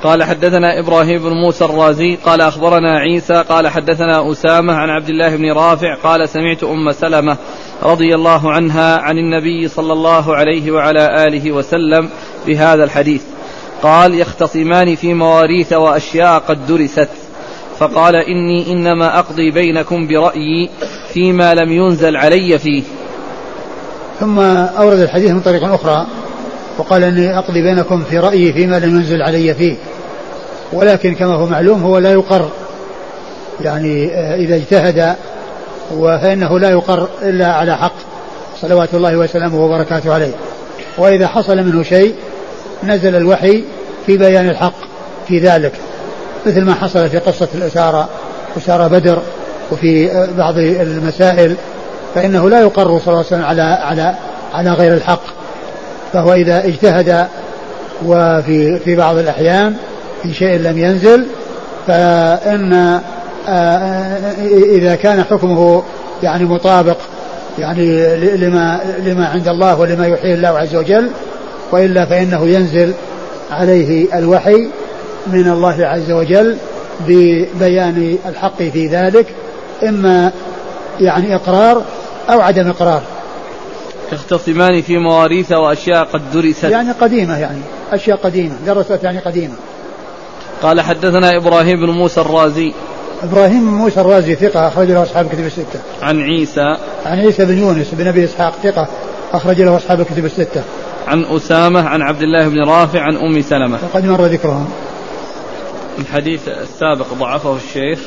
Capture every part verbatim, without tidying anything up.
قال حدثنا إبراهيم بن موسى الرازي قال أخبرنا عيسى قال حدثنا أسامة عن عبد الله بن رافع قال سمعت أم سلمة رضي الله عنها عن النبي صلى الله عليه وعلى آله وسلم بهذا الحديث. قال يختصمان في مواريث وأشياء قد درست، فقال إني إنما أقضي بينكم برأيي فيما لم ينزل علي فيه. ثم أورد الحديث من طريق أخرى وقال إني أقضي بينكم في رأيي فيما لم ينزل علي فيه، ولكن كما هو معلوم هو لا يقر، يعني إذا اجتهد فإنه لا يقر إلا على حق صلوات الله وسلامه وبركاته عليه، وإذا حصل منه شيء نزل الوحي في بيان الحق في ذلك، مثل ما حصل في قصة الأسارة أسارة بدر وفي بعض المسائل، فإنه لا يقر صلى الله عليه وسلم على على على غير الحق. فهو إذا اجتهد وفي في بعض الأحيان في شيء لم ينزل، فإن إذا كان حكمه يعني مطابق يعني لما لما عند الله ولما يحيي الله عز وجل، وإلا فإنه ينزل عليه الوحي من الله عز وجل ببيان الحق في ذلك، إما يعني إقرار أو عدم إقرار. يختصمان في مواريث وأشياء قد درست، يعني قديمة، يعني أشياء قديمة درست يعني قديمة. قال حدثنا إبراهيم بن موسى الرازي. إبراهيم بن موسى الرازي ثقة أخرج له أصحاب الكتب الستة. عن عيسى عن عيسى بن يونس بن أبي إسحاق ثقة أخرج له أصحاب الكتب الستة. عن أسامة عن عبد الله بن رافع عن أم سلمة وقد مر ذكرهم. الحديث السابق ضعفه الشيخ،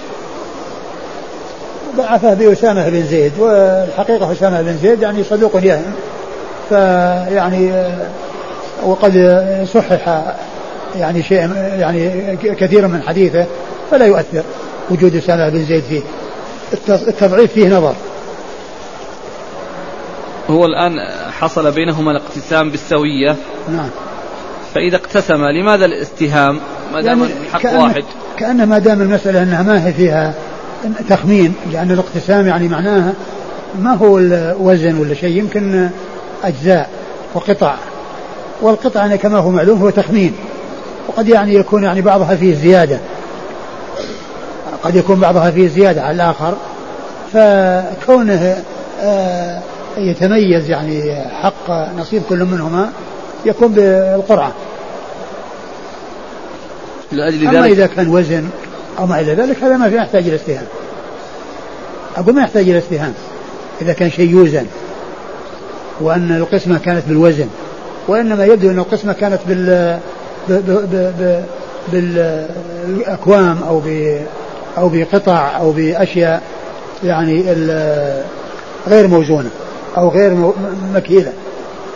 ضعفه بأسامة بن زيد، والحقيقة أسامة بن زيد يعني صدوق يهم، فيعني وقد صحح يعني شيء يعني كثير من حديثه، فلا يؤثر وجود أسامة بن زيد فيه، التضعيف فيه نظر. هو الآن حصل بينهما الاقتسام بالسوية. نعم. فإذا اقتسم لماذا الاستهام ما دام يعني الحق كأن واحد؟ كأن ما دام المسألة أنها ما هي فيها تخمين، لأن الاقتسام يعني معناها ما هو الوزن ولا شيء، يمكن أجزاء وقطع، والقطع يعني كما هو معلوم هو تخمين، وقد يعني يكون يعني بعضها فيه زيادة، قد يكون بعضها فيه زيادة على الآخر، فكونه آه يتميز يعني حق نصيب كل منهما يكون بالقرعة. لأجل أما ذلك إذا كان وزن أو ما إلى ذلك هذا ما في يحتاج إلى استهام، أقول ما يحتاج إلى استهام إذا كان شيء يوزن وأن القسمة كانت بالوزن، وإنما يبدو أن القسمة كانت بال بالأكوام أو ب أو بقطع أو بأشياء يعني غير موزونة أو غير مكيلة.